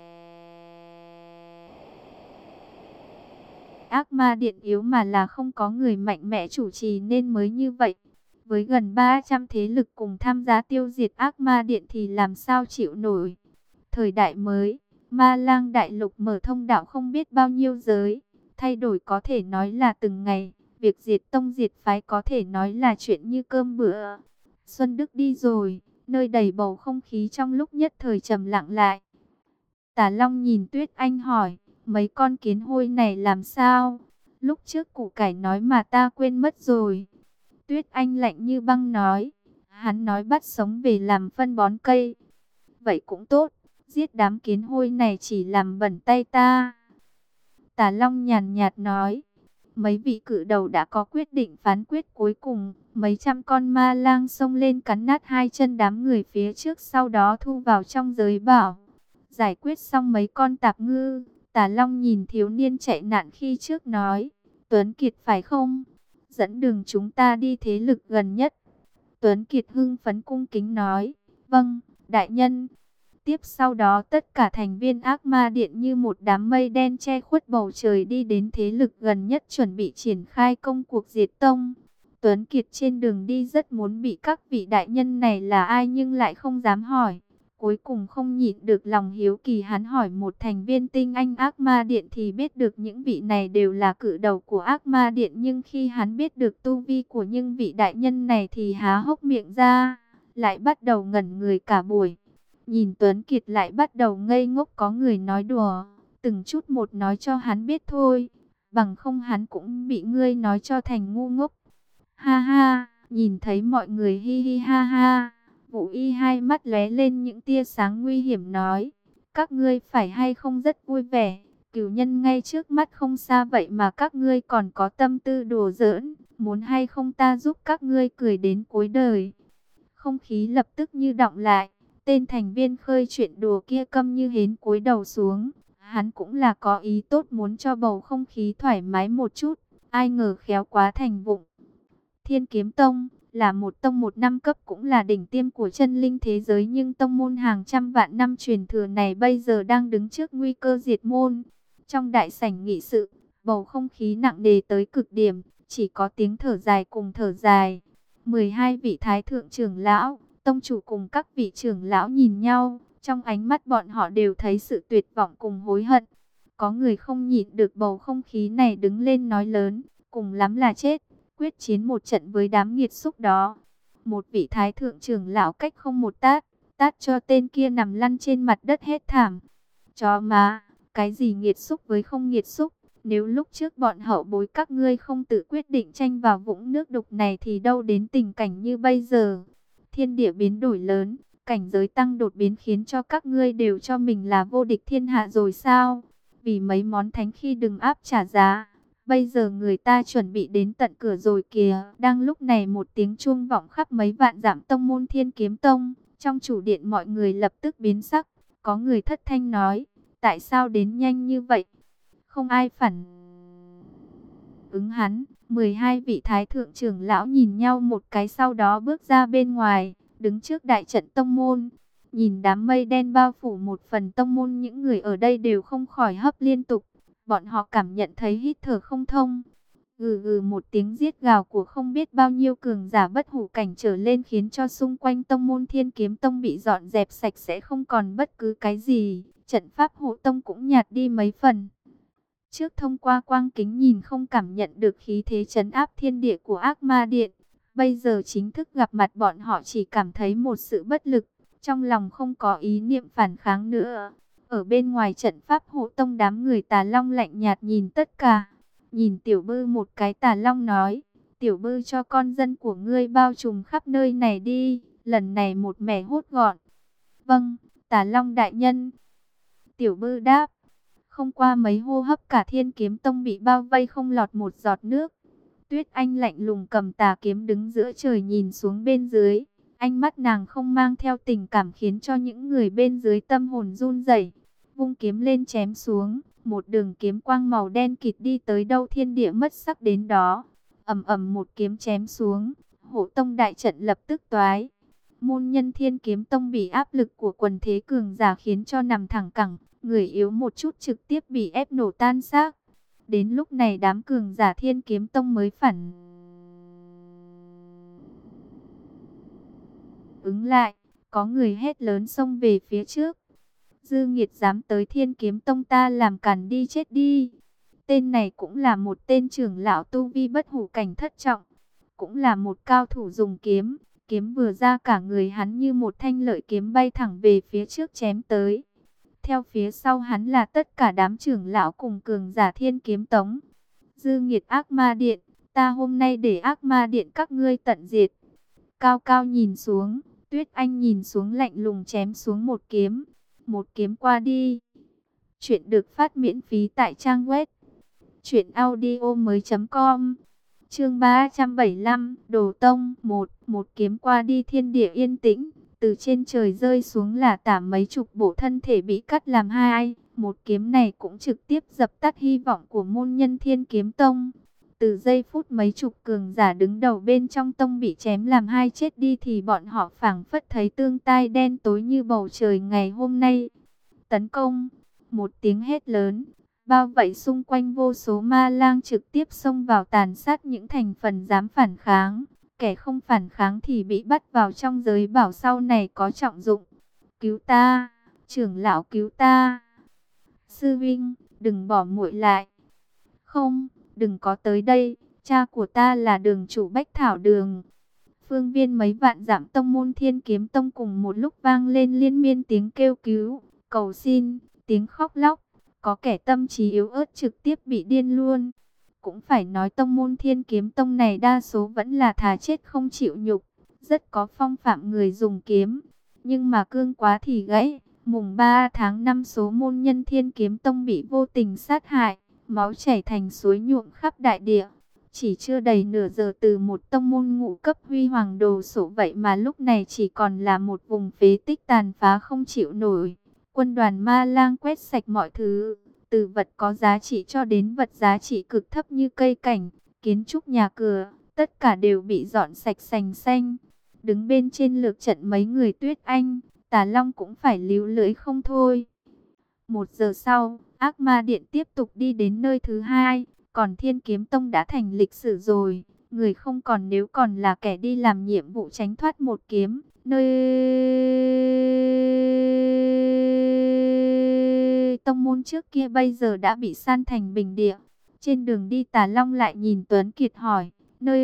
Ác Ma Điện yếu mà là không có người mạnh mẽ chủ trì nên mới như vậy. Với gần ba trăm thế lực cùng tham gia tiêu diệt Ác Ma Điện thì làm sao chịu nổi. Thời đại mới, Ma Lang Đại Lục mở thông đạo không biết bao nhiêu giới. Thay đổi có thể nói là từng ngày. Việc diệt tông diệt phái có thể nói là chuyện như cơm bữa. Xuân Đức đi rồi, nơi đầy bầu không khí trong lúc nhất thời trầm lặng lại. Tả Long nhìn Tuyết Anh hỏi, mấy con kiến hôi này làm sao? Lúc trước củ cải nói mà ta quên mất rồi. Tuyết Anh lạnh như băng nói, hắn nói bắt sống về làm phân bón cây. Vậy cũng tốt, giết đám kiến hôi này chỉ làm bẩn tay ta. Tả Long nhàn nhạt nói, mấy vị cự đầu đã có quyết định phán quyết cuối cùng. Mấy trăm con ma lang xông lên cắn nát hai chân đám người phía trước, sau đó thu vào trong giới bảo. Giải quyết xong mấy con tạp ngư, Tả Long nhìn thiếu niên chạy nạn khi trước nói, Tuấn Kiệt phải không? Dẫn đường chúng ta đi thế lực gần nhất. Tuấn Kiệt hưng phấn cung kính nói, vâng, đại nhân. Tiếp sau đó tất cả thành viên Ác Ma Điện như một đám mây đen che khuất bầu trời đi đến thế lực gần nhất chuẩn bị triển khai công cuộc diệt tông. Tuấn Kiệt trên đường đi rất muốn bị các vị đại nhân này là ai nhưng lại không dám hỏi. Cuối cùng không nhịn được lòng hiếu kỳ, hắn hỏi một thành viên tinh anh Ác Ma Điện thì biết được những vị này đều là cự đầu của Ác Ma Điện. Nhưng khi hắn biết được tu vi của những vị đại nhân này thì há hốc miệng ra, lại bắt đầu ngẩn người cả buổi. Nhìn Tuấn Kiệt lại bắt đầu ngây ngốc, có người nói đùa, từng chút một nói cho hắn biết thôi, bằng không hắn cũng bị ngươi nói cho thành ngu ngốc. Ha ha, nhìn thấy mọi người hi hi ha ha. Vũ Y hai mắt lóe lên những tia sáng nguy hiểm nói, các ngươi phải hay không rất vui vẻ, cửu nhân ngay trước mắt không xa vậy mà các ngươi còn có tâm tư đùa giỡn, muốn hay không ta giúp các ngươi cười đến cuối đời. Không khí lập tức như đọng lại, tên thành viên khơi chuyện đùa kia câm như hến cúi đầu xuống, hắn cũng là có ý tốt muốn cho bầu không khí thoải mái một chút, ai ngờ khéo quá thành vụng. Thiên Kiếm Tông là một tông một năm cấp, cũng là đỉnh tiêm của chân linh thế giới, nhưng tông môn hàng trăm vạn năm truyền thừa này bây giờ đang đứng trước nguy cơ diệt môn. Trong đại sảnh nghị sự, bầu không khí nặng nề tới cực điểm, chỉ có tiếng thở dài cùng thở dài. mười hai vị thái thượng trưởng lão, tông chủ cùng các vị trưởng lão nhìn nhau, trong ánh mắt bọn họ đều thấy sự tuyệt vọng cùng hối hận. Có người không nhịn được bầu không khí này đứng lên nói lớn, cùng lắm là chết, quyết chiến một trận với đám nghiệt xúc đó. Một vị thái thượng trưởng lão cách không một tát, tát cho tên kia nằm lăn trên mặt đất hết thảm. Chó má, cái gì nghiệt xúc với không nghiệt xúc, nếu lúc trước bọn hậu bối các ngươi không tự quyết định tranh vào vũng nước đục này thì đâu đến tình cảnh như bây giờ. Thiên địa biến đổi lớn, cảnh giới tăng đột biến khiến cho các ngươi đều cho mình là vô địch thiên hạ rồi sao? Vì mấy món thánh khi đừng áp trả giá. Bây giờ người ta chuẩn bị đến tận cửa rồi kìa. Đang lúc này một tiếng chuông vọng khắp mấy vạn dặm tông môn Thiên Kiếm Tông. Trong chủ điện mọi người lập tức biến sắc. Có người thất thanh nói, tại sao đến nhanh như vậy? Không ai phản ứng hắn. mười hai vị thái thượng trưởng lão nhìn nhau một cái, sau đó bước ra bên ngoài, đứng trước đại trận tông môn. Nhìn đám mây đen bao phủ một phần tông môn, những người ở đây đều không khỏi hấp liên tục. Bọn họ cảm nhận thấy hít thở không thông. Gừ gừ một tiếng giết gào của không biết bao nhiêu cường giả bất hủ cảnh trở lên khiến cho xung quanh tông môn Thiên Kiếm Tông bị dọn dẹp sạch sẽ, không còn bất cứ cái gì. Trận pháp hộ tông cũng nhạt đi mấy phần. Trước thông qua quang kính nhìn không cảm nhận được khí thế trấn áp thiên địa của Ác Ma Điện. Bây giờ chính thức gặp mặt bọn họ chỉ cảm thấy một sự bất lực. trong lòng không có ý niệm phản kháng nữa. Ở bên ngoài trận pháp hộ tông, đám người Tà Long lạnh nhạt nhìn tất cả. Nhìn Tiểu Bư một cái, Tà Long nói: Tiểu Bư, cho con dân của ngươi bao trùm khắp nơi này đi, lần này một mẻ hốt gọn. Vâng, Tà Long đại nhân. Tiểu Bư đáp. Không qua mấy hô hấp, cả Thiên Kiếm Tông bị bao vây không lọt một giọt nước. Tuyết Anh lạnh lùng cầm tà kiếm đứng giữa trời nhìn xuống bên dưới. Ánh mắt nàng không mang theo tình cảm, khiến cho những người bên dưới tâm hồn run rẩy. Vung kiếm lên chém xuống, một đường kiếm quang màu đen kịt đi tới đâu thiên địa mất sắc đến đó. Ầm ầm một kiếm chém xuống, Hộ Tông đại trận lập tức toái. Môn nhân Thiên Kiếm Tông bị áp lực của quần thế cường giả khiến cho nằm thẳng cẳng, người yếu một chút trực tiếp bị ép nổ tan xác. Đến lúc này đám cường giả Thiên Kiếm Tông mới phản ứng lại, có người hét lớn xông về phía trước. Dư Nghiệt dám tới Thiên Kiếm Tông ta làm càn đi chết đi. Tên này cũng là một tên trưởng lão tu vi bất hủ cảnh thất trọng, cũng là một cao thủ dùng kiếm. Kiếm vừa ra, cả người hắn như một thanh lợi kiếm bay thẳng về phía trước chém tới. Theo phía sau hắn là tất cả đám trưởng lão cùng cường giả Thiên Kiếm Tông. Dư Nghiệt, ác ma điện, ta hôm nay để ác ma điện các ngươi tận diệt. Cao cao nhìn xuống, Tuyết Anh nhìn xuống lạnh lùng chém xuống một kiếm. Một kiếm qua đi. Chuyện được phát miễn phí tại trang web truyện audio mới chấm com. Chương ba trăm bảy mươi lăm, Đồ Tông. Một, một kiếm qua đi, thiên địa yên tĩnh. Từ trên trời rơi xuống là tả mấy chục bộ thân thể bị cắt làm hai. Một kiếm này cũng trực tiếp dập tắt hy vọng của môn nhân Thiên Kiếm Tông. Từ giây phút mấy chục cường giả đứng đầu bên trong tông bị chém làm hai chết đi, thì bọn họ phảng phất thấy tương tai đen tối như bầu trời ngày hôm nay. Tấn công! Một tiếng hét lớn, bao vây xung quanh vô số ma lang trực tiếp xông vào tàn sát những thành phần dám phản kháng. Kẻ không phản kháng thì bị bắt vào trong giới bảo sau này có trọng dụng. Cứu ta! Trưởng lão cứu ta! Sư Vinh, đừng bỏ muội lại. Không, đừng có tới đây, cha của ta là đường chủ Bách Thảo Đường. Phương viên mấy vạn dặm tông môn Thiên Kiếm Tông cùng một lúc vang lên liên miên tiếng kêu cứu, cầu xin, tiếng khóc lóc. Có kẻ tâm trí yếu ớt trực tiếp bị điên luôn. Cũng phải nói tông môn Thiên Kiếm Tông này đa số vẫn là thà chết không chịu nhục, rất có phong phạm người dùng kiếm. Nhưng mà cương quá thì gãy. Mùng ba tháng năm, số môn nhân Thiên Kiếm Tông bị vô tình sát hại, máu chảy thành suối nhuộm khắp đại địa. Chỉ chưa đầy nửa giờ từ một tông môn ngũ cấp huy hoàng đồ sộ vậy mà lúc này chỉ còn là một vùng phế tích tàn phá không chịu nổi. Quân đoàn ma lang quét sạch mọi thứ, từ vật có giá trị cho đến vật giá trị cực thấp như cây cảnh, kiến trúc nhà cửa, tất cả đều bị dọn sạch sành xanh. Đứng bên trên lược trận mấy người Tuyết Anh, Tà Long cũng phải líu lưỡi không thôi. Một giờ sau, ác ma điện tiếp tục đi đến nơi thứ hai, còn Thiên Kiếm Tông đã thành lịch sử rồi. Người không còn nếu còn là kẻ đi làm nhiệm vụ tránh thoát một kiếm. Nơi tông môn trước kia bây giờ đã bị san thành bình địa. Trên đường đi, Tà Long lại nhìn Tuấn Kiệt hỏi, nơi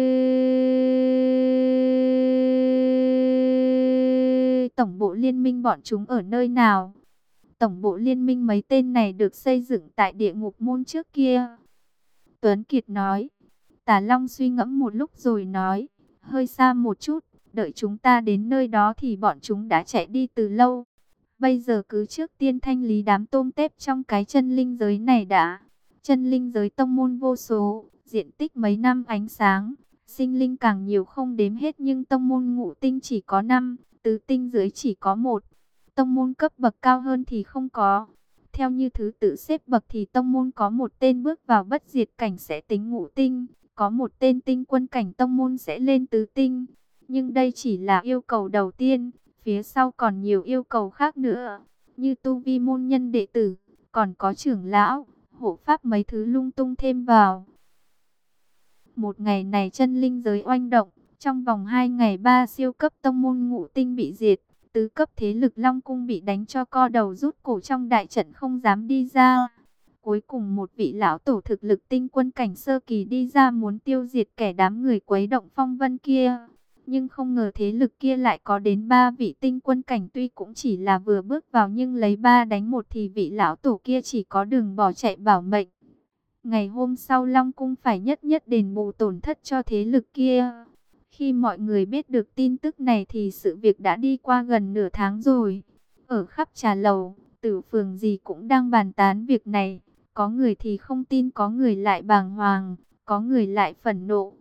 tổng bộ liên minh bọn chúng ở nơi nào? Tổng bộ liên minh mấy tên này được xây dựng tại địa ngục môn trước kia. Tuấn Kiệt nói. Tà Long suy ngẫm một lúc rồi nói, hơi xa một chút, đợi chúng ta đến nơi đó thì bọn chúng đã chạy đi từ lâu. Bây giờ cứ trước tiên thanh lý đám tôm tép trong cái chân linh giới này đã. Chân linh giới tông môn vô số, diện tích mấy năm ánh sáng, sinh linh càng nhiều không đếm hết, nhưng tông môn ngũ tinh chỉ có năm, tứ tinh dưới chỉ có một. Tông môn cấp bậc cao hơn thì không có. Theo như thứ tự xếp bậc thì tông môn có một tên bước vào bất diệt cảnh sẽ tính ngũ tinh, có một tên tinh quân cảnh tông môn sẽ lên tứ tinh. Nhưng đây chỉ là yêu cầu đầu tiên, phía sau còn nhiều yêu cầu khác nữa, như tu vi môn nhân đệ tử, còn có trưởng lão, hộ pháp mấy thứ lung tung thêm vào. Một ngày này chân linh giới oanh động, trong vòng hai ngày ba siêu cấp tông môn ngũ tinh bị diệt. Tứ cấp thế lực Long Cung bị đánh cho co đầu rút cổ trong đại trận không dám đi ra. Cuối cùng một vị lão tổ thực lực tinh quân cảnh sơ kỳ đi ra muốn tiêu diệt kẻ đám người quấy động phong vân kia. Nhưng không ngờ thế lực kia lại có đến ba vị tinh quân cảnh, tuy cũng chỉ là vừa bước vào nhưng lấy ba đánh một thì vị lão tổ kia chỉ có đường bỏ chạy bảo mệnh. Ngày hôm sau Long Cung phải nhất nhất đền bù tổn thất cho thế lực kia. Khi mọi người biết được tin tức này thì sự việc đã đi qua gần nửa tháng rồi. Ở khắp trà lầu, tử phường gì cũng đang bàn tán việc này. Có người thì không tin, có người lại bàng hoàng, có người lại phẫn nộ.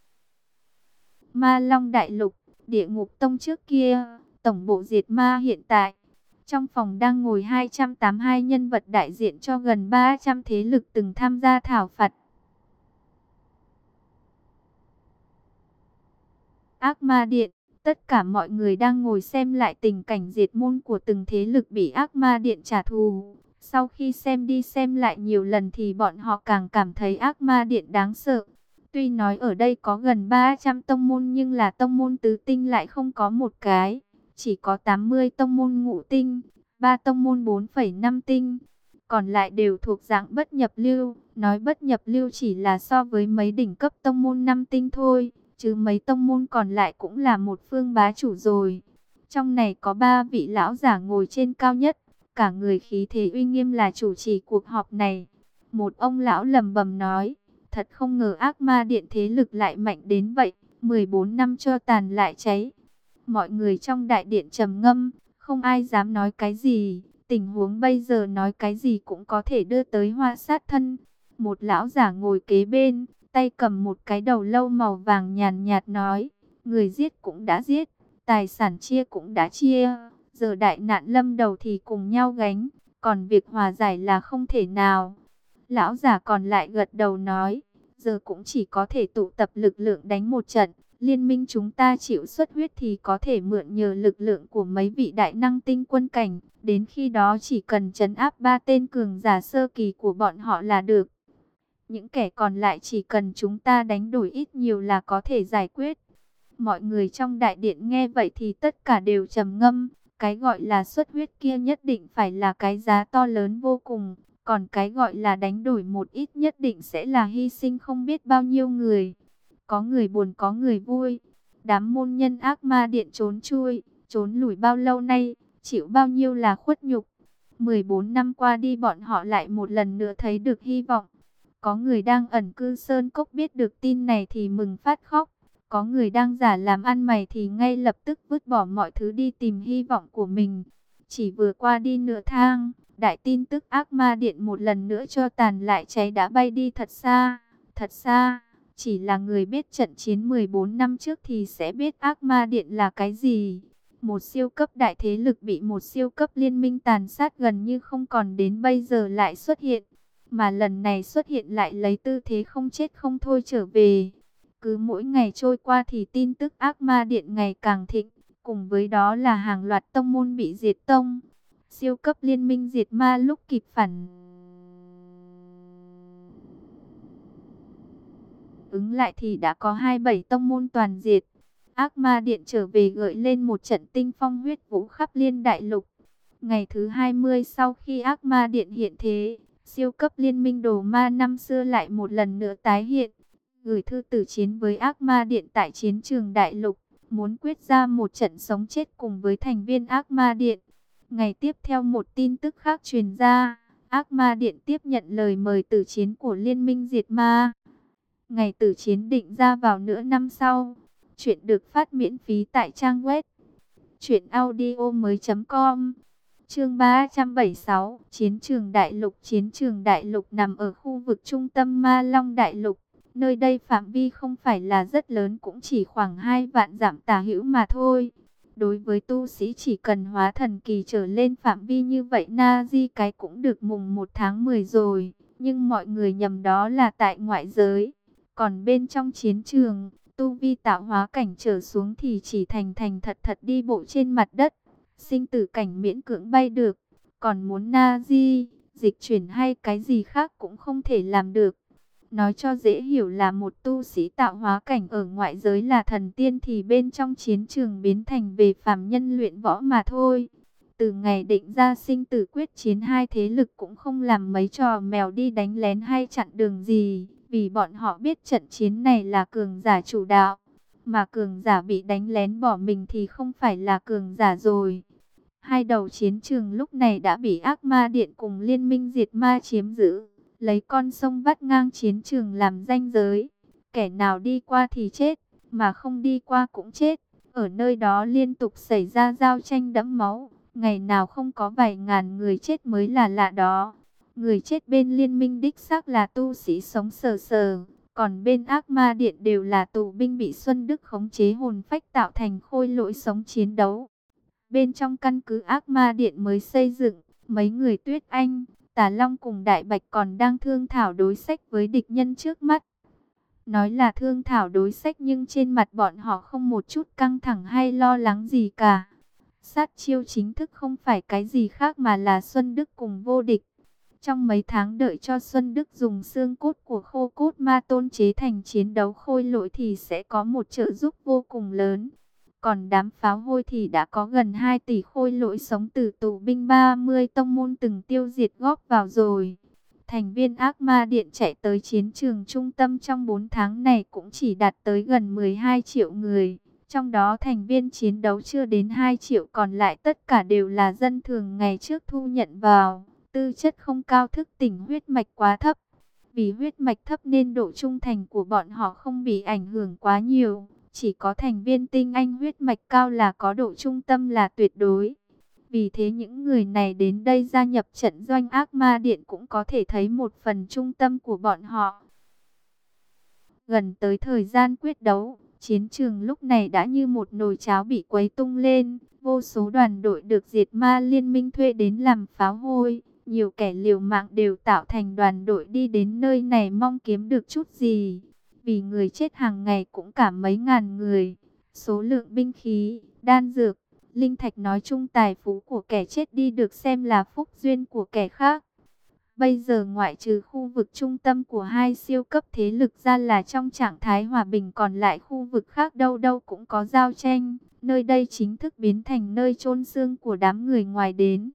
Ma Long Đại Lục, Địa Ngục Tông trước kia, tổng bộ diệt ma hiện tại. Trong phòng đang ngồi hai trăm tám mươi hai nhân vật đại diện cho gần ba trăm thế lực từng tham gia thảo phạt. Ác Ma Điện, tất cả mọi người đang ngồi xem lại tình cảnh diệt môn của từng thế lực bị Ác Ma Điện trả thù. Sau khi xem đi xem lại nhiều lần thì bọn họ càng cảm thấy Ác Ma Điện đáng sợ. Tuy nói ở đây có gần ba trăm tông môn nhưng là tông môn tứ tinh lại không có một cái. Chỉ có tám mươi tông môn ngũ tinh, ba tông môn bốn phẩy năm tinh. Còn lại đều thuộc dạng bất nhập lưu. Nói bất nhập lưu chỉ là so với mấy đỉnh cấp tông môn năm tinh thôi. Chứ mấy tông môn còn lại cũng là một phương bá chủ rồi. Trong này có ba vị lão giả ngồi trên cao nhất. Cả người khí thế uy nghiêm là chủ trì cuộc họp này. Một ông lão lầm bầm nói. Thật không ngờ Ác Ma Điện thế lực lại mạnh đến vậy. mười bốn năm cho tàn lại cháy. Mọi người trong đại điện trầm ngâm. Không ai dám nói cái gì. Tình huống bây giờ nói cái gì cũng có thể đưa tới hoa sát thân. Một lão giả ngồi kế bên, tay cầm một cái đầu lâu màu vàng nhàn nhạt nói. Người giết cũng đã giết, tài sản chia cũng đã chia. Giờ đại nạn lâm đầu thì cùng nhau gánh. Còn việc hòa giải là không thể nào. Lão giả còn lại gật đầu nói. Giờ cũng chỉ có thể tụ tập lực lượng đánh một trận. Liên minh chúng ta chịu xuất huyết thì có thể mượn nhờ lực lượng của mấy vị đại năng tinh quân cảnh. Đến khi đó chỉ cần trấn áp ba tên cường giả sơ kỳ của bọn họ là được. Những kẻ còn lại chỉ cần chúng ta đánh đổi ít nhiều là có thể giải quyết. Mọi người trong đại điện nghe vậy thì tất cả đều trầm ngâm. Cái gọi là xuất huyết kia nhất định phải là cái giá to lớn vô cùng. Còn cái gọi là đánh đổi một ít nhất định sẽ là hy sinh không biết bao nhiêu người. Có người buồn có người vui. Đám môn nhân Ác Ma Điện trốn chui, trốn lủi bao lâu nay, chịu bao nhiêu là khuất nhục. mười bốn năm qua đi bọn họ lại một lần nữa thấy được hy vọng. Có người đang ẩn cư sơn cốc biết được tin này thì mừng phát khóc. Có người đang giả làm ăn mày thì ngay lập tức vứt bỏ mọi thứ đi tìm hy vọng của mình. Chỉ vừa qua đi nửa tháng, đại tin tức Ác Ma Điện một lần nữa cho tàn lại cháy đã bay đi thật xa, thật xa. Chỉ là người biết trận chiến mười bốn năm trước thì sẽ biết Ác Ma Điện là cái gì. Một siêu cấp đại thế lực bị một siêu cấp liên minh tàn sát gần như không còn đến bây giờ lại xuất hiện. Mà lần này xuất hiện lại lấy tư thế không chết không thôi trở về. Cứ mỗi ngày trôi qua thì tin tức Ác Ma Điện ngày càng thịnh. Cùng với đó là hàng loạt tông môn bị diệt tông. Siêu cấp liên minh diệt ma lúc kịp phản ứng lại thì đã có hai mươi bảy tông môn toàn diệt. Ác Ma Điện trở về gợi lên một trận tinh phong huyết vũ khắp liên đại lục. Ngày thứ hai mươi sau khi Ác Ma Điện hiện thế, siêu cấp liên minh đồ ma năm xưa lại một lần nữa tái hiện. Gửi thư tử chiến với Ác Ma Điện tại chiến trường đại lục, muốn quyết ra một trận sống chết cùng với thành viên Ác Ma Điện. Ngày tiếp theo một tin tức khác truyền ra, Ác Ma Điện tiếp nhận lời mời tử chiến của Liên minh Diệt Ma. Ngày tử chiến định ra vào nửa năm sau. Chuyện được phát miễn phí tại trang web truyện audio mới chấm com. Chương ba trăm bảy mươi sáu, Chiến trường Đại Lục. Chiến trường Đại Lục nằm ở khu vực trung tâm Ma Long Đại Lục. Nơi đây phạm vi không phải là rất lớn, cũng chỉ khoảng hai vạn dặm tả hữu mà thôi. Đối với tu sĩ chỉ cần hóa thần kỳ trở lên phạm vi như vậy na di cái cũng được mùng một tháng mười rồi. Nhưng mọi người nhầm đó là tại ngoại giới. Còn bên trong chiến trường, tu vi tạo hóa cảnh trở xuống thì chỉ thành thành thật thật đi bộ trên mặt đất. Sinh tử cảnh miễn cưỡng bay được. Còn muốn na di, dịch chuyển hay cái gì khác cũng không thể làm được. Nói cho dễ hiểu là một tu sĩ tạo hóa cảnh ở ngoại giới là thần tiên thì bên trong chiến trường biến thành về phàm nhân luyện võ mà thôi. Từ ngày định ra sinh tử quyết chiến, hai thế lực cũng không làm mấy trò mèo đi đánh lén hay chặn đường gì. Vì bọn họ biết trận chiến này là cường giả chủ đạo. Mà cường giả bị đánh lén bỏ mình thì không phải là cường giả rồi. Hai đầu chiến trường lúc này đã bị ác ma điện cùng liên minh diệt ma chiếm giữ, lấy con sông vắt ngang chiến trường làm ranh giới. Kẻ nào đi qua thì chết, mà không đi qua cũng chết. Ở nơi đó liên tục xảy ra giao tranh đẫm máu, ngày nào không có vài ngàn người chết mới là lạ đó. Người chết bên liên minh đích xác là tu sĩ sống sờ sờ, còn bên ác ma điện đều là tù binh bị Xuân Đức khống chế hồn phách tạo thành khôi lỗi sống chiến đấu. Bên trong căn cứ ác ma điện mới xây dựng, mấy người Tuyết Anh, Tà Long cùng Đại Bạch còn đang thương thảo đối sách với địch nhân trước mắt. Nói là thương thảo đối sách nhưng trên mặt bọn họ không một chút căng thẳng hay lo lắng gì cả. Sát chiêu chính thức không phải cái gì khác mà là Xuân Đức cùng vô địch. Trong mấy tháng đợi cho Xuân Đức dùng xương cốt của khô cốt ma tôn chế thành chiến đấu khôi lỗi thì sẽ có một trợ giúp vô cùng lớn. Còn đám pháo hôi thì đã có gần hai tỷ khôi lỗi sống từ tù binh ba mươi tông môn từng tiêu diệt góp vào rồi. Thành viên ác ma điện chạy tới chiến trường trung tâm trong bốn tháng này cũng chỉ đạt tới gần mười hai triệu người. Trong đó thành viên chiến đấu chưa đến hai triệu, còn lại tất cả đều là dân thường ngày trước thu nhận vào. Tư chất không cao, thức tỉnh huyết mạch quá thấp. Vì huyết mạch thấp nên độ trung thành của bọn họ không bị ảnh hưởng quá nhiều. Chỉ có thành viên tinh anh huyết mạch cao là có độ trung tâm là tuyệt đối. Vì thế những người này đến đây gia nhập trận doanh ác ma điện cũng có thể thấy một phần trung tâm của bọn họ. Gần tới thời gian quyết đấu, chiến trường lúc này đã như một nồi cháo bị quấy tung lên. Vô số đoàn đội được diệt ma liên minh thuê đến làm pháo hôi. Nhiều kẻ liều mạng đều tạo thành đoàn đội đi đến nơi này mong kiếm được chút gì. Vì người chết hàng ngày cũng cả mấy ngàn người. Số lượng binh khí, đan dược, linh thạch nói chung tài phú của kẻ chết đi được xem là phúc duyên của kẻ khác. Bây giờ ngoại trừ khu vực trung tâm của hai siêu cấp thế lực ra là trong trạng thái hòa bình, còn lại khu vực khác đâu đâu cũng có giao tranh. Nơi đây chính thức biến thành nơi chôn xương của đám người ngoài đến.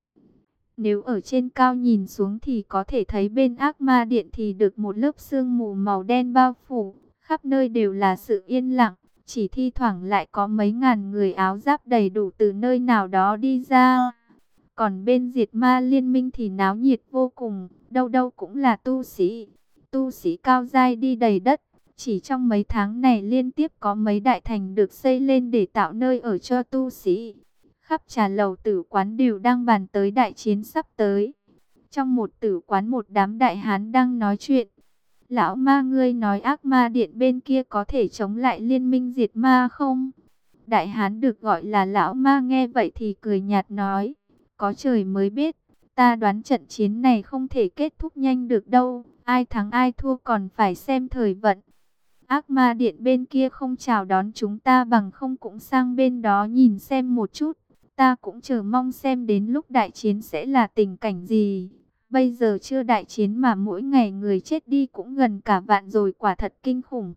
Nếu ở trên cao nhìn xuống thì có thể thấy bên ác ma điện thì được một lớp sương mù màu đen bao phủ. Khắp nơi đều là sự yên lặng. Chỉ thi thoảng lại có mấy ngàn người áo giáp đầy đủ từ nơi nào đó đi ra. Còn bên diệt ma liên minh thì náo nhiệt vô cùng. Đâu đâu cũng là tu sĩ. Tu sĩ cao giai đi đầy đất. Chỉ trong mấy tháng này liên tiếp có mấy đại thành được xây lên để tạo nơi ở cho tu sĩ. Khắp trà lầu tử quán đều đang bàn tới đại chiến sắp tới. Trong một tử quán một đám đại hán đang nói chuyện. Lão ma, ngươi nói ác ma điện bên kia có thể chống lại liên minh diệt ma không? Đại hán được gọi là lão ma nghe vậy thì cười nhạt nói. Có trời mới biết, ta đoán trận chiến này không thể kết thúc nhanh được đâu. Ai thắng ai thua còn phải xem thời vận. Ác ma điện bên kia không chào đón chúng ta, bằng không cũng sang bên đó nhìn xem một chút. Ta cũng chờ mong xem đến lúc đại chiến sẽ là tình cảnh gì. Bây giờ chưa đại chiến mà mỗi ngày người chết đi cũng gần cả vạn rồi, quả thật kinh khủng.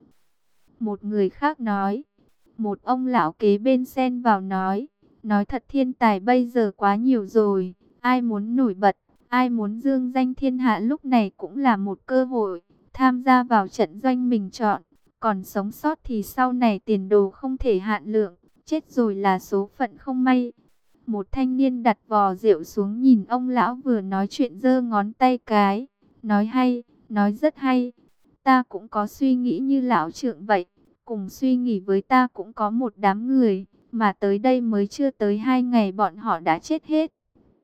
Một người khác nói. Một ông lão kế bên xen vào nói. Nói thật, thiên tài bây giờ quá nhiều rồi. Ai muốn nổi bật, ai muốn dương danh thiên hạ lúc này cũng là một cơ hội. Tham gia vào trận doanh mình chọn. Còn sống sót thì sau này tiền đồ không thể hạn lượng. Chết rồi là số phận không may. Một thanh niên đặt vò rượu xuống nhìn ông lão vừa nói chuyện giơ ngón tay cái. Nói hay, nói rất hay. Ta cũng có suy nghĩ như lão trượng vậy. Cùng suy nghĩ với ta cũng có một đám người. Mà tới đây mới chưa tới hai ngày bọn họ đã chết hết.